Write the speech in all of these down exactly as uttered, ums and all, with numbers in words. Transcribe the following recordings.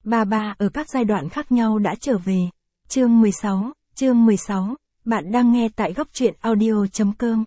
Ba ba ở các giai đoạn khác nhau đã trở về. Chương mười sáu, chương mười sáu, bạn đang nghe tại góc truyện audio chấm com.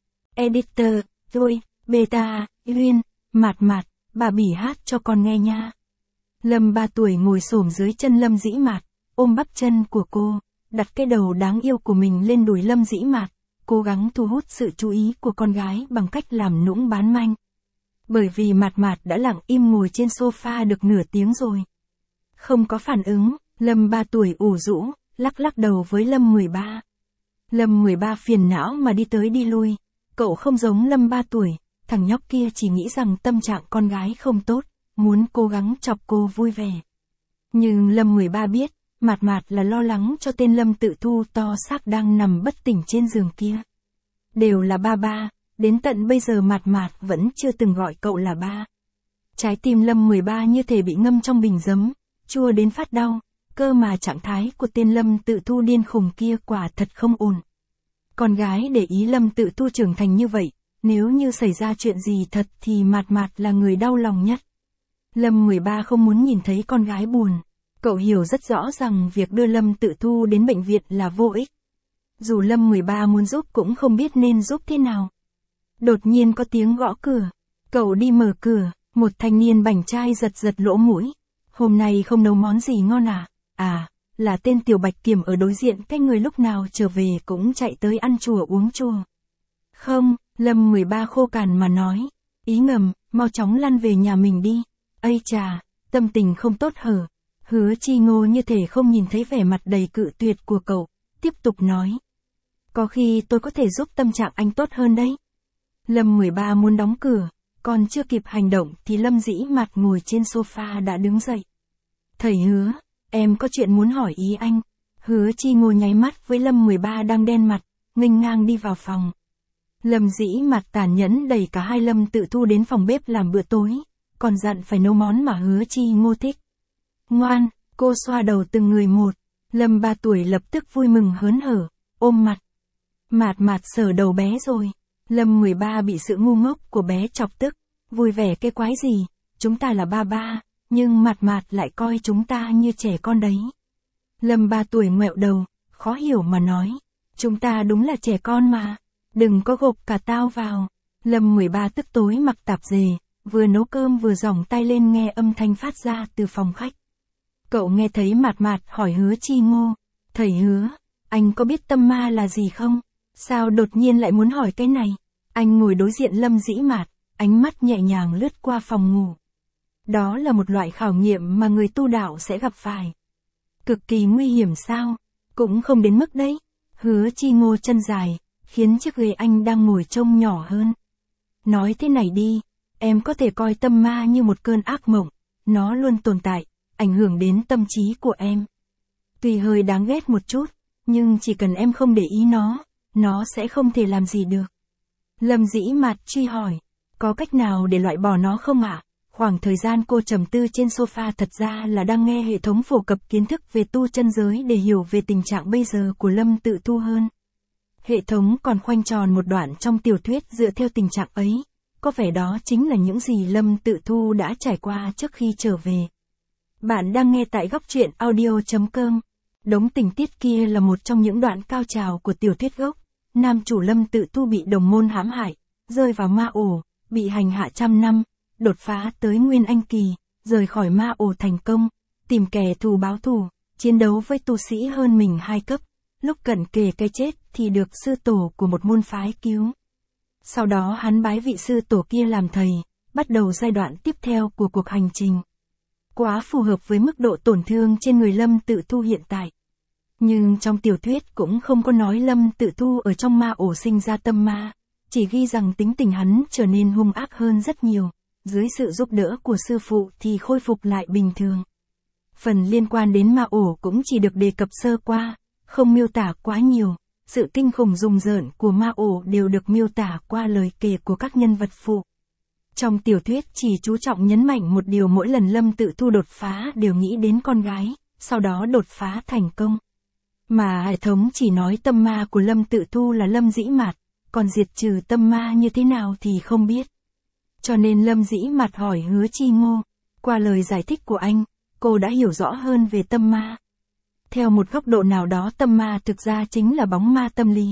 Editor, tôi, Beta, Uyên, Mạt Mạt, bà bỉ hát cho con nghe nha. Lâm ba tuổi ngồi xổm dưới chân Lâm Dĩ Mạt, ôm bắp chân của cô, đặt cái đầu đáng yêu của mình lên đùi Lâm Dĩ Mạt, cố gắng thu hút sự chú ý của con gái bằng cách làm nũng bán manh. Bởi vì Mạt Mạt đã lặng im ngồi trên sofa được nửa tiếng rồi. Không có phản ứng, Lâm ba tuổi ủ rũ, lắc lắc đầu với Lâm mười ba. Lâm mười ba phiền não mà đi tới đi lui, cậu không giống Lâm ba tuổi, thằng nhóc kia chỉ nghĩ rằng tâm trạng con gái không tốt, muốn cố gắng chọc cô vui vẻ. Nhưng Lâm mười ba biết, Mạt Mạt là lo lắng cho tên Lâm Tự Thu to xác đang nằm bất tỉnh trên giường kia. Đều là ba ba, đến tận bây giờ Mạt Mạt vẫn chưa từng gọi cậu là ba. Trái tim Lâm mười ba như thể bị ngâm trong bình giấm, chua đến phát đau, cơ mà trạng thái của tên Lâm Tự Thu điên khùng kia quả thật không ổn. Con gái để ý Lâm Tự Thu trưởng thành như vậy, nếu như xảy ra chuyện gì thật thì Mạt Mạt là người đau lòng nhất. Lâm mười ba không muốn nhìn thấy con gái buồn. Cậu hiểu rất rõ rằng việc đưa Lâm Tự Thu đến bệnh viện là vô ích. Dù Lâm mười ba muốn giúp cũng không biết nên giúp thế nào. Đột nhiên có tiếng gõ cửa. Cậu đi mở cửa, một thanh niên bảnh trai giật giật lỗ mũi. Hôm nay không nấu món gì ngon à? À, là tên Tiểu Bạch Kiểm ở đối diện, cái người lúc nào trở về cũng chạy tới ăn chùa uống chùa. Không, Lâm mười ba khô cằn mà nói. Ý ngầm, mau chóng lăn về nhà mình đi. Ây chà, tâm tình không tốt hở. Hứa Chi Ngô như thể không nhìn thấy vẻ mặt đầy cự tuyệt của cậu, tiếp tục nói. Có khi tôi có thể giúp tâm trạng anh tốt hơn đấy. Lâm mười ba muốn đóng cửa, còn chưa kịp hành động thì Lâm Dĩ Mạt ngồi trên sofa đã đứng dậy. Thầy Hứa, em có chuyện muốn hỏi ý anh. Hứa Chi Ngô nháy mắt với Lâm mười ba đang đen mặt, nghênh ngang đi vào phòng. Lâm Dĩ Mạt tàn nhẫn đẩy cả hai Lâm Tự Thu đến phòng bếp làm bữa tối, còn dặn phải nấu món mà Hứa Chi Ngô thích. Ngoan, cô xoa đầu từng người một. Lâm ba tuổi lập tức vui mừng hớn hở, ôm mặt. Mạt Mạt sờ đầu bé rồi. Lâm mười ba bị sự ngu ngốc của bé chọc tức. Vui vẻ cái quái gì, chúng ta là ba ba, nhưng Mạt Mạt lại coi chúng ta như trẻ con đấy. Lâm ba tuổi ngoẹo đầu, khó hiểu mà nói. Chúng ta đúng là trẻ con mà, đừng có gộp cả tao vào. Lâm mười ba tức tối mặc tạp dề, vừa nấu cơm vừa giỏng tay lên nghe âm thanh phát ra từ phòng khách. Cậu nghe thấy Mạt Mạt hỏi Hứa Chi Ngô, thầy Hứa, anh có biết tâm ma là gì không? Sao đột nhiên lại muốn hỏi cái này? Anh ngồi đối diện Lâm Dĩ Mạt, ánh mắt nhẹ nhàng lướt qua phòng ngủ. Đó là một loại khảo nghiệm mà người tu đạo sẽ gặp phải. Cực kỳ nguy hiểm sao? Cũng không đến mức đấy. Hứa Chi Ngô chân dài, khiến chiếc ghế anh đang ngồi trông nhỏ hơn. Nói thế này đi, em có thể coi tâm ma như một cơn ác mộng, nó luôn tồn tại, ảnh hưởng đến tâm trí của em. Tuy hơi đáng ghét một chút, nhưng chỉ cần em không để ý nó, nó sẽ không thể làm gì được. Lâm Dĩ Mạt truy hỏi, có cách nào để loại bỏ nó không ạ? À? Khoảng thời gian cô trầm tư trên sofa thật ra là đang nghe hệ thống phổ cập kiến thức về tu chân giới để hiểu về tình trạng bây giờ của Lâm Tự Thu hơn. Hệ thống còn khoanh tròn một đoạn trong tiểu thuyết dựa theo tình trạng ấy, có vẻ đó chính là những gì Lâm Tự Thu đã trải qua trước khi trở về. Bạn đang nghe tại góc truyện audio chấm com. Đống tình tiết kia là một trong những đoạn cao trào của tiểu thuyết gốc. Nam chủ Lâm Tự Thu bị đồng môn hãm hại, rơi vào ma ổ, bị hành hạ trăm năm, đột phá tới Nguyên Anh Kỳ, rời khỏi ma ổ thành công, tìm kẻ thù báo thù, chiến đấu với tu sĩ hơn mình hai cấp, lúc cận kề cái chết thì được sư tổ của một môn phái cứu. Sau đó hắn bái vị sư tổ kia làm thầy, bắt đầu giai đoạn tiếp theo của cuộc hành trình. Quá phù hợp với mức độ tổn thương trên người Lâm Tự Thu hiện tại. Nhưng trong tiểu thuyết cũng không có nói Lâm Tự Thu ở trong ma ổ sinh ra tâm ma, chỉ ghi rằng tính tình hắn trở nên hung ác hơn rất nhiều, dưới sự giúp đỡ của sư phụ thì khôi phục lại bình thường. Phần liên quan đến ma ổ cũng chỉ được đề cập sơ qua, không miêu tả quá nhiều, sự kinh khủng rùng rợn của ma ổ đều được miêu tả qua lời kể của các nhân vật phụ. Trong tiểu thuyết chỉ chú trọng nhấn mạnh một điều, mỗi lần Lâm Tự Thu đột phá đều nghĩ đến con gái, sau đó đột phá thành công. Mà hệ thống chỉ nói tâm ma của Lâm Tự Thu là Lâm Dĩ Mạt, còn diệt trừ tâm ma như thế nào thì không biết. Cho nên Lâm Dĩ Mạt hỏi Hứa Chi Ngô, qua lời giải thích của anh, cô đã hiểu rõ hơn về tâm ma. Theo một góc độ nào đó, tâm ma thực ra chính là bóng ma tâm lý.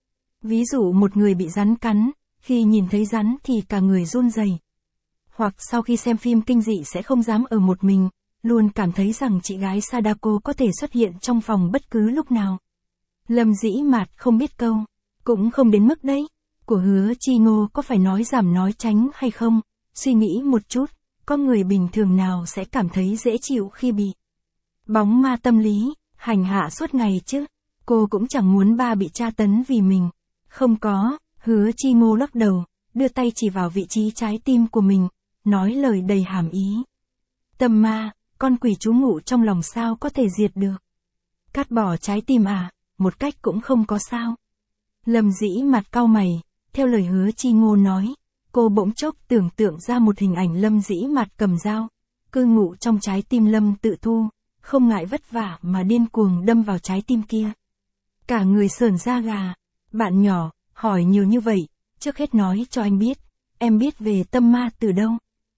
Ví dụ một người bị rắn cắn, khi nhìn thấy rắn thì cả người run rẩy. Hoặc sau khi xem phim kinh dị sẽ không dám ở một mình, luôn cảm thấy rằng chị gái Sadako có thể xuất hiện trong phòng bất cứ lúc nào. Lâm Dĩ Mạt không biết câu, cũng không đến mức đấy, của Hứa Chi Ngô có phải nói giảm nói tránh hay không, suy nghĩ một chút, có người bình thường nào sẽ cảm thấy dễ chịu khi bị bóng ma tâm lý hành hạ suốt ngày chứ, cô cũng chẳng muốn ba bị tra tấn vì mình. Không có, Hứa Chi Ngô lắc đầu, đưa tay chỉ vào vị trí trái tim của mình, nói lời đầy hàm ý. Tâm ma, con quỷ trú ngụ trong lòng sao có thể diệt được. Cắt bỏ trái tim à, một cách cũng không có sao. Lâm Dĩ Mạt cau mày, theo lời Hứa Chi Ngô nói, cô bỗng chốc tưởng tượng ra một hình ảnh Lâm Dĩ Mạt cầm dao, cư ngụ trong trái tim Lâm Tự Thu, không ngại vất vả mà điên cuồng đâm vào trái tim kia. Cả người sởn da gà. Bạn nhỏ, hỏi nhiều như vậy, trước hết nói cho anh biết, em biết về tâm ma từ đâu?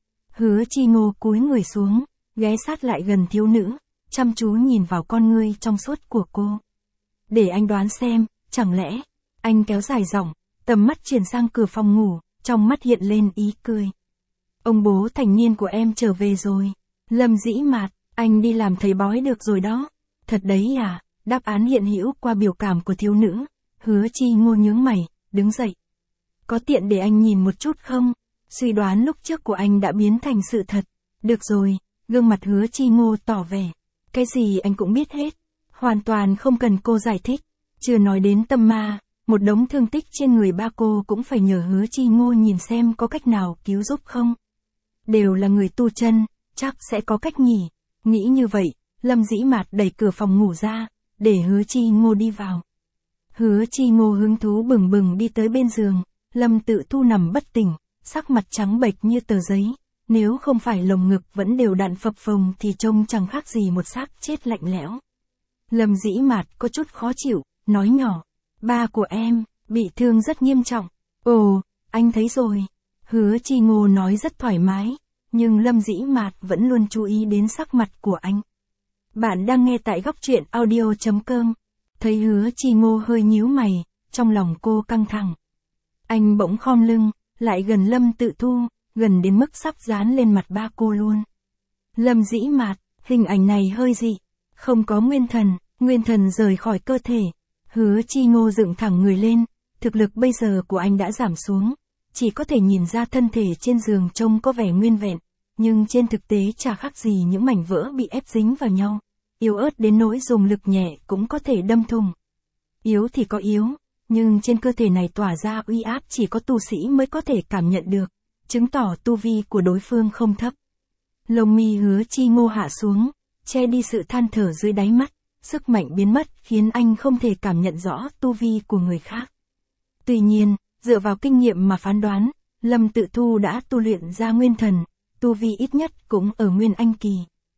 Hứa Chi Ngô cúi người xuống, ghé sát lại gần thiếu nữ, chăm chú nhìn vào con ngươi trong suốt của cô. Để anh đoán xem, chẳng lẽ, anh kéo dài giọng, tầm mắt chuyển sang cửa phòng ngủ, trong mắt hiện lên ý cười. Ông bố thành niên của em trở về rồi. Lâm Dĩ Mạt, anh đi làm thầy bói được rồi đó. Thật đấy à, đáp án hiện hữu qua biểu cảm của thiếu nữ. Hứa Chi Ngô nhướng mày, đứng dậy. Có tiện để anh nhìn một chút không? Suy đoán lúc trước của anh đã biến thành sự thật. Được rồi, gương mặt Hứa Chi Ngô tỏ vẻ. Cái gì anh cũng biết hết. Hoàn toàn không cần cô giải thích. Chưa nói đến tâm ma, một đống thương tích trên người ba cô cũng phải nhờ Hứa Chi Ngô nhìn xem có cách nào cứu giúp không. Đều là người tu chân, chắc sẽ có cách nhỉ. Nghĩ như vậy, Lâm Dĩ Mạt đẩy cửa phòng ngủ ra, để Hứa Chi Ngô đi vào. Hứa Chi Ngô hứng thú bừng bừng đi tới bên giường, Lâm Tự Thu nằm bất tỉnh, sắc mặt trắng bệch như tờ giấy, nếu không phải lồng ngực vẫn đều đặn phập phồng thì trông chẳng khác gì một xác chết lạnh lẽo. Lâm Dĩ Mạt có chút khó chịu, nói nhỏ, ba của em, bị thương rất nghiêm trọng. Ồ, anh thấy rồi. Hứa Chi Ngô nói rất thoải mái, nhưng Lâm Dĩ Mạt vẫn luôn chú ý đến sắc mặt của anh. Bạn đang nghe tại góc truyện audio chấm com. Thấy Hứa Chi Ngô hơi nhíu mày, trong lòng cô căng thẳng. Anh bỗng khom lưng, lại gần Lâm Tự Thu, gần đến mức sắp dán lên mặt ba cô luôn. Lâm Dĩ Mạt, hình ảnh này hơi dị, không có nguyên thần, nguyên thần rời khỏi cơ thể. Hứa Chi Ngô dựng thẳng người lên, thực lực bây giờ của anh đã giảm xuống, chỉ có thể nhìn ra thân thể trên giường trông có vẻ nguyên vẹn, nhưng trên thực tế chả khác gì những mảnh vỡ bị ép dính vào nhau. Yếu ớt đến nỗi dùng lực nhẹ cũng có thể đâm thủng. Yếu thì có yếu, nhưng trên cơ thể này tỏa ra uy áp chỉ có tu sĩ mới có thể cảm nhận được, chứng tỏ tu vi của đối phương không thấp. Lông mi Hứa Chi Ngô hạ xuống, che đi sự than thở dưới đáy mắt, sức mạnh biến mất khiến anh không thể cảm nhận rõ tu vi của người khác. Tuy nhiên, dựa vào kinh nghiệm mà phán đoán, Lâm Tự Thu đã tu luyện ra nguyên thần, tu vi ít nhất cũng ở nguyên anh kỳ.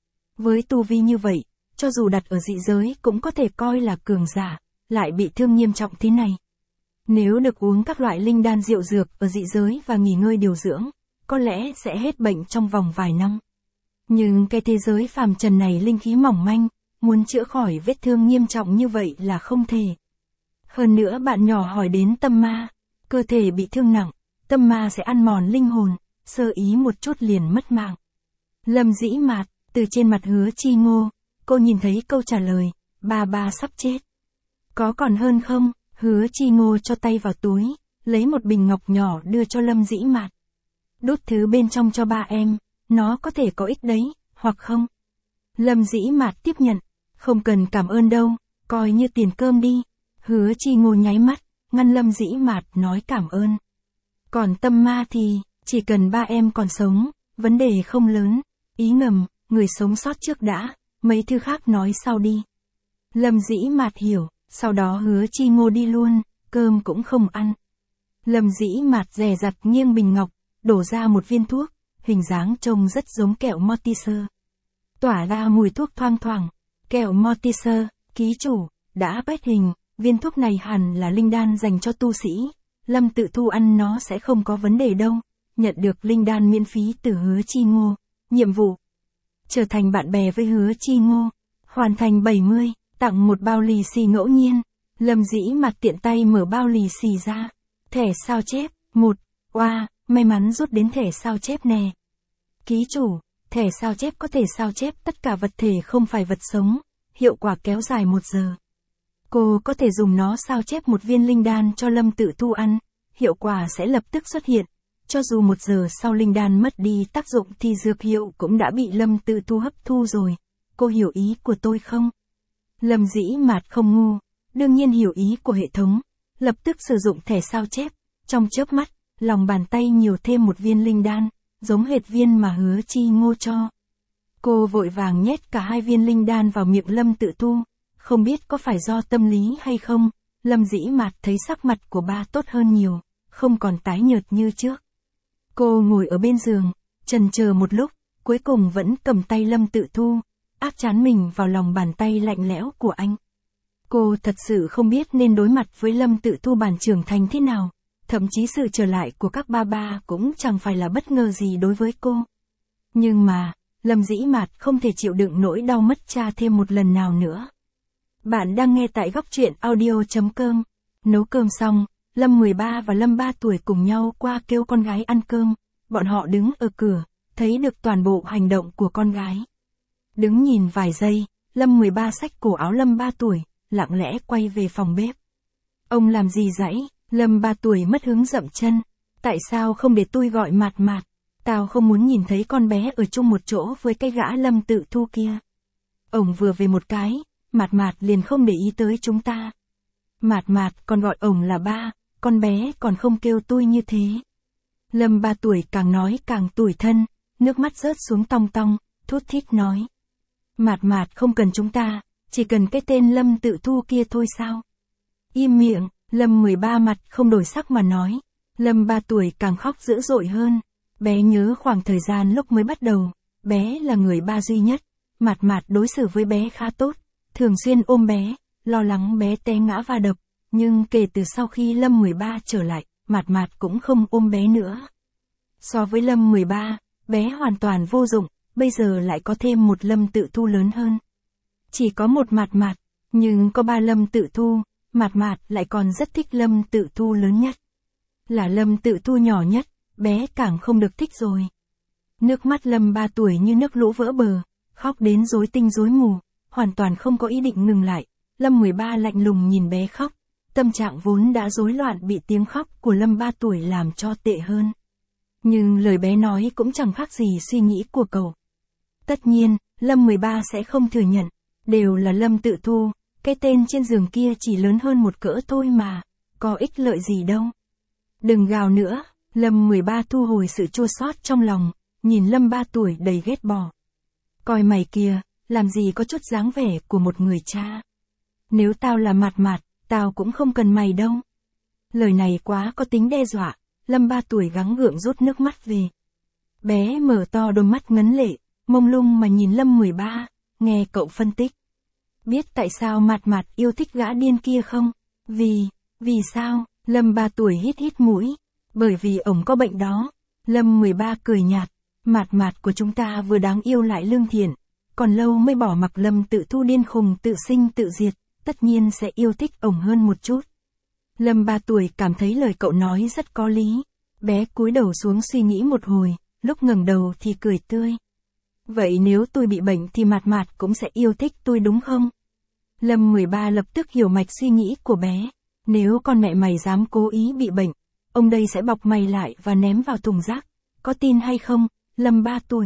Với tu vi như vậy, cho dù đặt ở dị giới cũng có thể coi là cường giả, lại bị thương nghiêm trọng thế này. Nếu được uống các loại linh đan diệu dược ở dị giới và nghỉ ngơi điều dưỡng, có lẽ sẽ hết bệnh trong vòng vài năm. Nhưng cái thế giới phàm trần này linh khí mỏng manh, muốn chữa khỏi vết thương nghiêm trọng như vậy là không thể. Hơn nữa bạn nhỏ hỏi đến tâm ma, cơ thể bị thương nặng, tâm ma sẽ ăn mòn linh hồn, sơ ý một chút liền mất mạng. Lâm Dĩ Mạt, từ trên mặt Hứa Chi Ngô, cô nhìn thấy câu trả lời, ba ba sắp chết. Có còn hơn không? Hứa Chi Ngô cho tay vào túi, lấy một bình ngọc nhỏ đưa cho Lâm Dĩ Mạt. Đút thứ bên trong cho ba em, nó có thể có ích đấy, hoặc không? Lâm Dĩ Mạt tiếp nhận, không cần cảm ơn đâu, coi như tiền cơm đi. Hứa Chi Ngô nháy mắt, ngăn Lâm Dĩ Mạt nói cảm ơn. Còn tâm ma thì, chỉ cần ba em còn sống, vấn đề không lớn. Ý ngầm, người sống sót trước đã, mấy thứ khác nói sau đi. Lâm Dĩ Mạt hiểu, sau đó Hứa Chi Ngô đi luôn, cơm cũng không ăn. Lâm Dĩ Mạt dè dặt nghiêng bình ngọc, đổ ra một viên thuốc, hình dáng trông rất giống kẹo Mortiser. Tỏa ra mùi thuốc thoang thoảng, kẹo Mortiser, ký chủ, đã bét hình, viên thuốc này hẳn là linh đan dành cho tu sĩ, Lâm Tự Thu ăn nó sẽ không có vấn đề đâu, nhận được linh đan miễn phí từ Hứa Chi Ngô, nhiệm vụ. trở thành bạn bè với Hứa Chi Ngô. Hoàn thành bảy mươi, tặng một bao lì xì ngẫu nhiên. Lâm Dĩ Mạt tiện tay mở bao lì xì ra. Thẻ sao chép, một, oa, may mắn rút đến thẻ sao chép nè. Ký chủ, thẻ sao chép có thể sao chép tất cả vật thể không phải vật sống, hiệu quả kéo dài một giờ. Cô có thể dùng nó sao chép một viên linh đan cho Lâm Tự Thu ăn, hiệu quả sẽ lập tức xuất hiện. Cho dù một giờ sau linh đan mất đi tác dụng thì dược hiệu cũng đã bị Lâm Tự Thu hấp thu rồi. Cô hiểu ý của tôi không? Lâm Dĩ Mạt không ngu, đương nhiên hiểu ý của hệ thống, lập tức sử dụng thẻ sao chép. Trong chớp mắt, lòng bàn tay nhiều thêm một viên linh đan, giống hệt viên mà Hứa Chi Ngô cho. Cô vội vàng nhét cả hai viên linh đan vào miệng Lâm Tự Thu, không biết có phải do tâm lý hay không, Lâm Dĩ Mạt thấy sắc mặt của ba tốt hơn nhiều, không còn tái nhợt như trước. Cô ngồi ở bên giường, chần chờ một lúc, cuối cùng vẫn cầm tay Lâm Tự Thu, áp trán mình vào lòng bàn tay lạnh lẽo của anh. Cô thật sự không biết nên đối mặt với Lâm Tự Thu bản trưởng thành thế nào, thậm chí sự trở lại của các ba ba cũng chẳng phải là bất ngờ gì đối với cô. Nhưng mà, Lâm Dĩ Mạt không thể chịu đựng nỗi đau mất cha thêm một lần nào nữa. Bạn đang nghe tại góc truyện audio chấm com. Nấu cơm xong, Lâm mười ba và Lâm ba tuổi cùng nhau qua kêu con gái ăn cơm. Bọn họ đứng ở cửa, thấy được toàn bộ hành động của con gái. Đứng nhìn vài giây, Lâm mười ba xách cổ áo Lâm ba tuổi, lặng lẽ quay về phòng bếp. Ông làm gì dãy? Lâm ba tuổi mất hứng dậm chân. Tại sao không để tôi gọi Mạt Mạt? Tao không muốn nhìn thấy con bé ở chung một chỗ với cái gã Lâm Tự Thu kia. Ổng vừa về một cái, Mạt Mạt liền không để ý tới chúng ta. Mạt Mạt còn gọi ổng là ba, con bé còn không kêu tôi như thế. Lâm ba tuổi càng nói càng tủi thân, nước mắt rớt xuống tong tong, thút thít nói. Mạt Mạt không cần chúng ta, chỉ cần cái tên Lâm Tự Thu kia thôi sao? Im miệng, Lâm mười ba mặt không đổi sắc mà nói. Lâm ba tuổi càng khóc dữ dội hơn. Bé nhớ khoảng thời gian lúc mới bắt đầu, bé là người ba duy nhất. Mạt Mạt đối xử với bé khá tốt, thường xuyên ôm bé, lo lắng bé té ngã va đập. Nhưng kể từ sau khi Lâm mười ba trở lại, Mạt Mạt cũng không ôm bé nữa. So với Lâm mười ba, bé hoàn toàn vô dụng, bây giờ lại có thêm một Lâm Tự Thu lớn hơn. Chỉ có một Mạt Mạt, nhưng có ba Lâm Tự Thu, Mạt Mạt lại còn rất thích Lâm Tự Thu lớn nhất. Là Lâm Tự Thu nhỏ nhất, bé càng không được thích rồi. Nước mắt Lâm ba tuổi như nước lũ vỡ bờ, khóc đến rối tinh rối mù, hoàn toàn không có ý định ngừng lại. Lâm mười ba lạnh lùng nhìn bé khóc, tâm trạng vốn đã rối loạn bị tiếng khóc của Lâm ba tuổi làm cho tệ hơn. Nhưng lời bé nói cũng chẳng khác gì suy nghĩ của cậu. Tất nhiên, Lâm mười ba sẽ không thừa nhận, đều là Lâm Tự Thu, cái tên trên giường kia chỉ lớn hơn một cỡ thôi mà, có ích lợi gì đâu. Đừng gào nữa, Lâm mười ba thu hồi sự chua xót trong lòng, nhìn Lâm ba tuổi đầy ghét bỏ. Coi mày kìa, làm gì có chút dáng vẻ của một người cha. Nếu tao là Mạt Mạt, tao cũng không cần mày đâu. Lời này quá có tính đe dọa, Lâm ba tuổi gắng gượng rút nước mắt về. Bé mở to đôi mắt ngấn lệ, mông lung mà nhìn Lâm mười ba, nghe cậu phân tích. Biết tại sao Mạt Mạt yêu thích gã điên kia không? Vì, vì sao? Lâm ba tuổi hít hít mũi. Bởi vì ổng có bệnh đó. Lâm mười ba cười nhạt. Mạt Mạt của chúng ta vừa đáng yêu lại lương thiện. Còn lâu mới bỏ mặc Lâm Tự Thu điên khùng tự sinh tự diệt, tất nhiên sẽ yêu thích ổng hơn một chút. Lâm ba tuổi cảm thấy lời cậu nói rất có lý. Bé cúi đầu xuống suy nghĩ một hồi, lúc ngẩng đầu thì cười tươi. Vậy nếu tôi bị bệnh thì Mạt Mạt cũng sẽ yêu thích tôi đúng không? Lâm mười ba lập tức hiểu mạch suy nghĩ của bé. Nếu con mẹ mày dám cố ý bị bệnh, ông đây sẽ bọc mày lại và ném vào thùng rác. Có tin hay không, Lâm ba tuổi?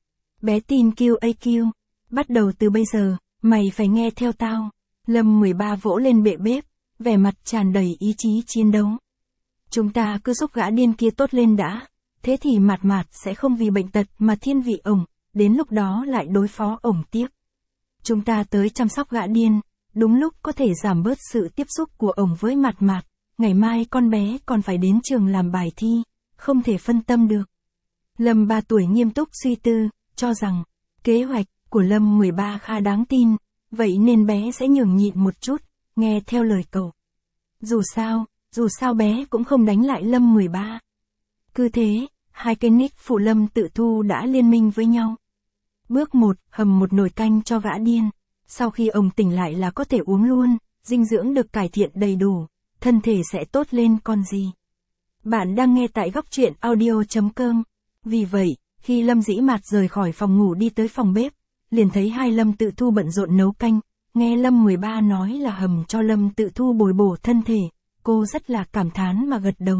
Bé tin Q A Q. Bắt đầu từ bây giờ, mày phải nghe theo tao. Lâm mười ba vỗ lên bệ bếp, vẻ mặt tràn đầy ý chí chiến đấu. Chúng ta cứ giúp gã điên kia tốt lên đã. Thế thì Mạt Mạt sẽ không vì bệnh tật mà thiên vị ổng, đến lúc đó lại đối phó ổng tiếp. Chúng ta tới chăm sóc gã điên, đúng lúc có thể giảm bớt sự tiếp xúc của ổng với Mạt Mạt. Ngày mai con bé còn phải đến trường làm bài thi, không thể phân tâm được. Lâm ba tuổi nghiêm túc suy tư, cho rằng, kế hoạch của Lâm mười ba khá đáng tin, vậy nên bé sẽ nhường nhịn một chút, nghe theo lời cậu. Dù sao, dù sao bé cũng không đánh lại Lâm mười ba. Cứ thế, hai cái nick phụ Lâm Tự Thu đã liên minh với nhau. Bước một, hầm một nồi canh cho gã điên. Sau khi ông tỉnh lại là có thể uống luôn, dinh dưỡng được cải thiện đầy đủ, thân thể sẽ tốt lên còn gì. Bạn đang nghe tại góc truyện audio chấm com. Vì vậy, khi Lâm Dĩ Mạt rời khỏi phòng ngủ đi tới phòng bếp, liền thấy hai Lâm Tự Thu bận rộn nấu canh, nghe Lâm mười ba nói là hầm cho Lâm Tự Thu bồi bổ thân thể, cô rất là cảm thán mà gật đầu.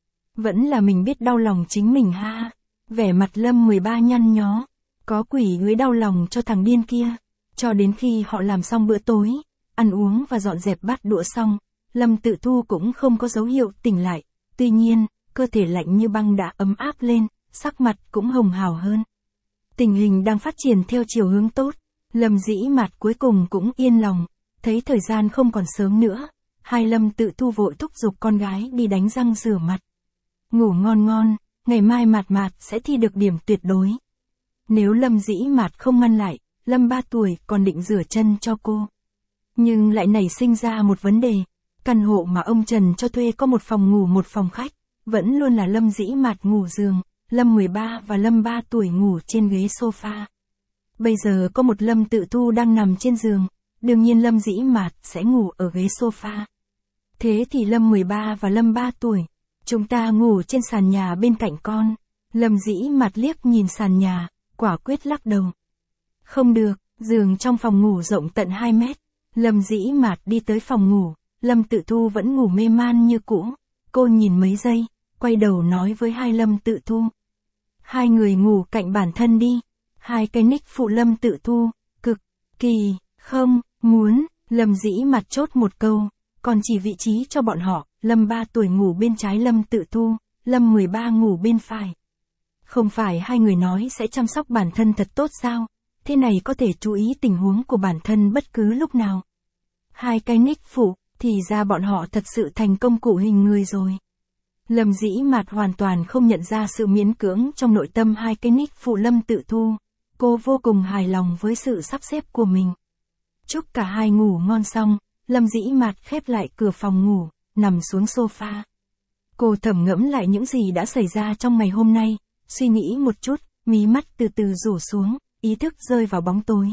Vẫn là mình biết đau lòng chính mình ha. Vẻ mặt Lâm mười ba nhăn nhó, có quỷ người đau lòng cho thằng điên kia. Cho đến khi họ làm xong bữa tối, ăn uống và dọn dẹp bát đũa xong, Lâm Tự Thu cũng không có dấu hiệu tỉnh lại, tuy nhiên, cơ thể lạnh như băng đã ấm áp lên, sắc mặt cũng hồng hào hơn. Tình hình đang phát triển theo chiều hướng tốt, Lâm Dĩ Mạt cuối cùng cũng yên lòng, thấy thời gian không còn sớm nữa, hai Lâm Tự Thu vội thúc giục con gái đi đánh răng rửa mặt. Ngủ ngon ngon, ngày mai Mạt Mạt sẽ thi được điểm tuyệt đối. Nếu Lâm Dĩ Mạt không ngăn lại, Lâm ba tuổi còn định rửa chân cho cô. Nhưng lại nảy sinh ra một vấn đề, căn hộ mà ông Trần cho thuê có một phòng ngủ một phòng khách, vẫn luôn là Lâm Dĩ Mạt ngủ giường, Lâm mười ba và Lâm ba tuổi ngủ trên ghế sofa. Bây giờ có một Lâm Tự Thu đang nằm trên giường, đương nhiên Lâm Dĩ Mạt sẽ ngủ ở ghế sofa. Thế thì Lâm mười ba và Lâm ba tuổi, chúng ta ngủ trên sàn nhà bên cạnh con. Lâm Dĩ Mạt liếc nhìn sàn nhà, quả quyết lắc đầu. Không được, giường trong phòng ngủ rộng tận hai mét. Lâm Dĩ Mạt đi tới phòng ngủ, Lâm Tự Thu vẫn ngủ mê man như cũ. Cô nhìn mấy giây, quay đầu nói với hai Lâm Tự Thu. Hai người ngủ cạnh bản thân đi. Hai cái nick phụ Lâm Tự Thu, cực kỳ không muốn. Lâm Dĩ Mạt chốt một câu, còn chỉ vị trí cho bọn họ. Lâm ba tuổi ngủ bên trái Lâm Tự Thu, Lâm mười ba ngủ bên phải. Không phải hai người nói sẽ chăm sóc bản thân thật tốt sao? Thế này có thể chú ý tình huống của bản thân bất cứ lúc nào. Hai cái nick phụ, thì ra bọn họ thật sự thành công cụ hình người rồi. Lâm Dĩ Mạt hoàn toàn không nhận ra sự miễn cưỡng trong nội tâm hai cái nick phụ Lâm Tự Thu. Cô vô cùng hài lòng với sự sắp xếp của mình. Chúc cả hai ngủ ngon xong, Lâm Dĩ Mạt khép lại cửa phòng ngủ, nằm xuống sofa. Cô thẩm ngẫm lại những gì đã xảy ra trong ngày hôm nay, suy nghĩ một chút, mí mắt từ từ rủ xuống, ý thức rơi vào bóng tối.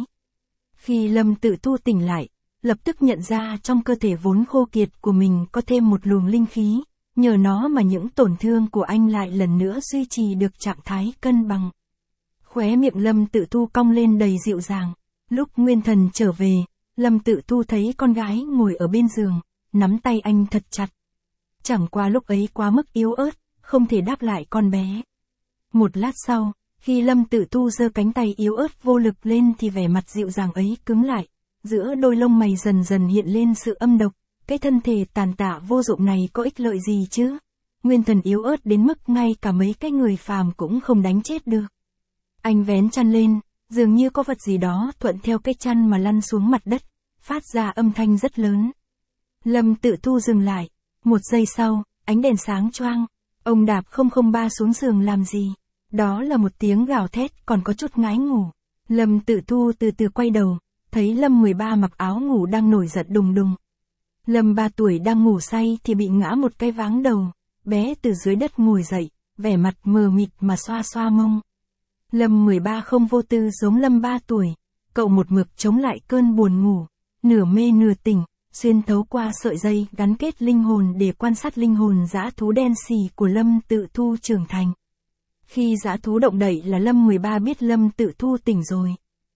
Khi Lâm Tự Thu tỉnh lại, lập tức nhận ra trong cơ thể vốn khô kiệt của mình có thêm một luồng linh khí, nhờ nó mà những tổn thương của anh lại lần nữa duy trì được trạng thái cân bằng. Khóe miệng Lâm Tự Thu cong lên đầy dịu dàng. Lúc Nguyên Thần trở về, Lâm Tự Thu thấy con gái ngồi ở bên giường, nắm tay anh thật chặt. Chẳng qua lúc ấy quá mức yếu ớt, không thể đáp lại con bé. Một lát sau, khi Lâm Tự Thu giơ cánh tay yếu ớt vô lực lên thì vẻ mặt dịu dàng ấy cứng lại. Giữa đôi lông mày dần dần hiện lên sự âm độc, cái thân thể tàn tạ vô dụng này có ích lợi gì chứ? Nguyên Thần yếu ớt đến mức ngay cả mấy cái người phàm cũng không đánh chết được. Anh vén chăn lên, dường như có vật gì đó thuận theo cái chăn mà lăn xuống mặt đất, phát ra âm thanh rất lớn. Lâm Tự Thu dừng lại, một giây sau, ánh đèn sáng choang, ông đạp không không ba xuống giường làm gì? Đó là một tiếng gào thét còn có chút ngái ngủ. Lâm Tự Thu từ từ quay đầu, thấy Lâm mười ba mặc áo ngủ đang nổi giận đùng đùng. Lâm ba tuổi đang ngủ say thì bị ngã một cái váng đầu, bé từ dưới đất ngồi dậy, vẻ mặt mờ mịt mà xoa xoa mông. Lâm mười ba không vô tư giống Lâm ba tuổi, cậu một mực chống lại cơn buồn ngủ, nửa mê nửa tỉnh, xuyên thấu qua sợi dây gắn kết linh hồn để quan sát linh hồn dã thú đen xì của Lâm Tự Thu trưởng thành. Khi dã thú động đậy là Lâm mười ba biết Lâm Tự Thu tỉnh rồi.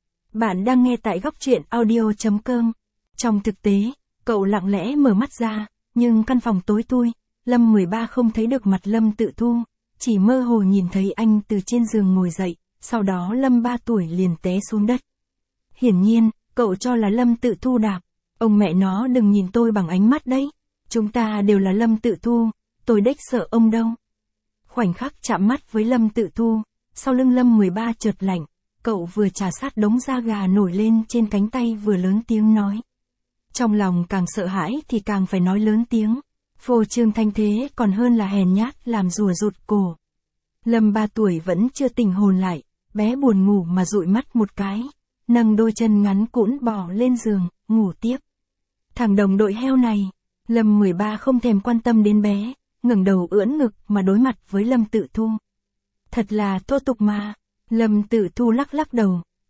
Bạn đang nghe tại góc truyện audio chấm com. Trong thực tế, cậu lặng lẽ mở mắt ra, nhưng căn phòng tối thui, Lâm mười ba không thấy được mặt Lâm Tự Thu, chỉ mơ hồ nhìn thấy anh từ trên giường ngồi dậy, sau đó Lâm ba tuổi liền té xuống đất. Hiển nhiên, cậu cho là Lâm Tự Thu đạp. Ông mẹ nó đừng nhìn tôi bằng ánh mắt đấy. Chúng ta đều là Lâm Tự Thu, tôi đếch sợ ông đâu. Khoảnh khắc chạm mắt với Lâm Tự Thu, sau lưng Lâm mười ba chợt lạnh, cậu vừa trà sát đống da gà nổi lên trên cánh tay vừa lớn tiếng nói. Trong lòng càng sợ hãi thì càng phải nói lớn tiếng, phô trương thanh thế còn hơn là hèn nhát làm rùa rụt cổ. Lâm ba tuổi vẫn chưa tỉnh hồn lại, bé buồn ngủ mà dụi mắt một cái, nâng đôi chân ngắn cũn bò lên giường, ngủ tiếp. Thằng đồng đội heo này, Lâm mười ba không thèm quan tâm đến bé, ngẩng đầu ưỡn ngực mà đối mặt với Lâm Tự Thu. Thật là thô tục mà. Lâm Tự Thu lắc lắc đầu,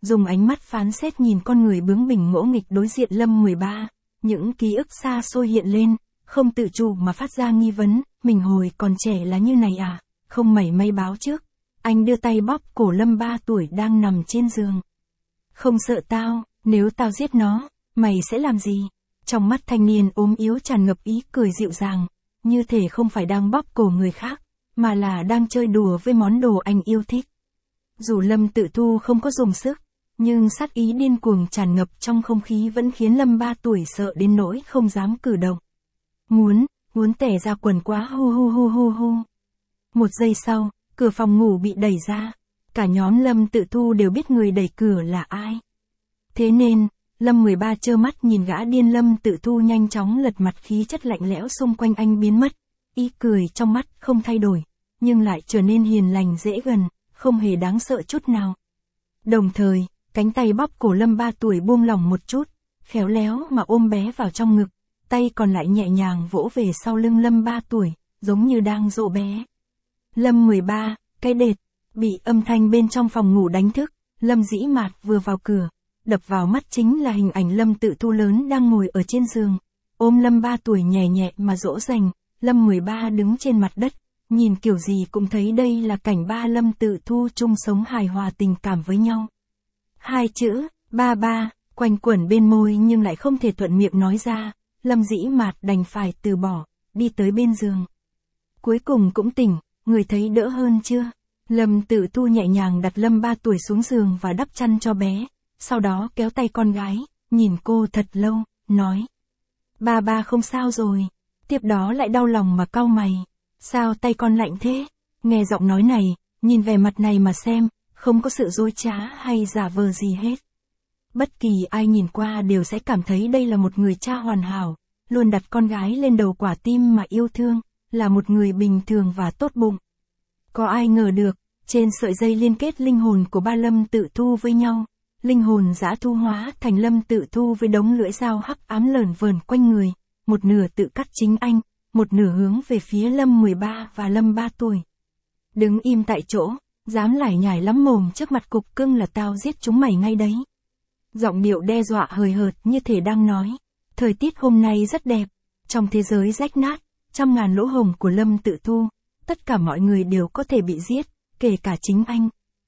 dùng ánh mắt phán xét nhìn con người bướng bỉnh ngỗ nghịch đối diện Lâm mười ba, những ký ức xa xôi hiện lên, không tự chủ mà phát ra nghi vấn, mình hồi còn trẻ là như này à, không mảy may báo trước. Anh đưa tay bóp cổ Lâm ba tuổi đang nằm trên giường. Không sợ tao, nếu tao giết nó, mày sẽ làm gì? Trong mắt thanh niên ốm yếu tràn ngập ý cười dịu dàng, như thể không phải đang bóp cổ người khác, mà là đang chơi đùa với món đồ anh yêu thích. Dù Lâm Tự Thu không có dùng sức, nhưng sát ý điên cuồng tràn ngập trong không khí vẫn khiến Lâm ba tuổi sợ đến nỗi không dám cử động. Muốn, muốn tẻ ra quần quá hu hu hu hu hu. Một giây sau, cửa phòng ngủ bị đẩy ra. Cả nhóm Lâm Tự Thu đều biết người đẩy cửa là ai. Thế nên, Lâm mười ba trơ mắt nhìn gã điên Lâm Tự Thu nhanh chóng lật mặt, khí chất lạnh lẽo xung quanh anh biến mất. Ý cười trong mắt không thay đổi, nhưng lại trở nên hiền lành dễ gần, không hề đáng sợ chút nào. Đồng thời, cánh tay bóp cổ Lâm ba tuổi buông lỏng một chút, khéo léo mà ôm bé vào trong ngực, tay còn lại nhẹ nhàng vỗ về sau lưng Lâm ba tuổi, giống như đang dỗ bé. Lâm mười ba, cái đệt, bị âm thanh bên trong phòng ngủ đánh thức, Lâm Dĩ Mạt vừa vào cửa, đập vào mắt chính là hình ảnh Lâm Tự Thu lớn đang ngồi ở trên giường, ôm Lâm ba tuổi nhẹ nhẹ mà dỗ dành. Lâm mười ba đứng trên mặt đất, nhìn kiểu gì cũng thấy đây là cảnh ba Lâm Tự Thu chung sống hài hòa tình cảm với nhau. Hai chữ, ba ba, quanh quẩn bên môi nhưng lại không thể thuận miệng nói ra, Lâm Dĩ Mạt đành phải từ bỏ, đi tới bên giường. Cuối cùng cũng tỉnh, người thấy đỡ hơn chưa? Lâm Tự Thu nhẹ nhàng đặt Lâm ba tuổi xuống giường và đắp chăn cho bé, sau đó kéo tay con gái, nhìn cô thật lâu, nói. Ba ba không sao rồi. Tiếp đó lại đau lòng mà cau mày. Sao tay con lạnh thế? Nghe giọng nói này, nhìn vẻ mặt này mà xem, không có sự dối trá hay giả vờ gì hết. Bất kỳ ai nhìn qua đều sẽ cảm thấy đây là một người cha hoàn hảo, luôn đặt con gái lên đầu quả tim mà yêu thương, là một người bình thường và tốt bụng. Có ai ngờ được, trên sợi dây liên kết linh hồn của ba Lâm Tự Thu với nhau, linh hồn Dã Thu hóa thành Lâm Tự Thu với đống lưỡi dao hắc ám lởn vởn quanh người, một nửa tự cắt chính anh, một nửa hướng về phía Lâm mười ba và Lâm ba tuổi. Đứng im tại chỗ, dám lải nhải lắm mồm trước mặt cục cưng là tao giết chúng mày ngay đấy. Giọng điệu đe dọa hời hợt như thể đang nói, thời tiết hôm nay rất đẹp, trong thế giới rách nát, trăm ngàn lỗ hổng của Lâm Tự Thu, tất cả mọi người đều có thể bị giết, kể cả chính anh.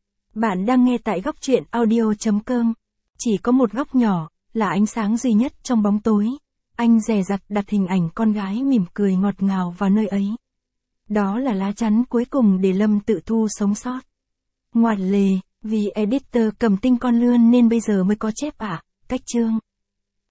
Bạn đang nghe tại góc truyện audio chấm com. Chỉ có một góc nhỏ, là ánh sáng duy nhất trong bóng tối. Anh dè dặt đặt hình ảnh con gái mỉm cười ngọt ngào vào nơi ấy. Đó là lá chắn cuối cùng để Lâm Tự Thu sống sót. Ngoại lề, vì editor cầm tinh con lươn nên bây giờ mới có chép ạ, à, cách chương.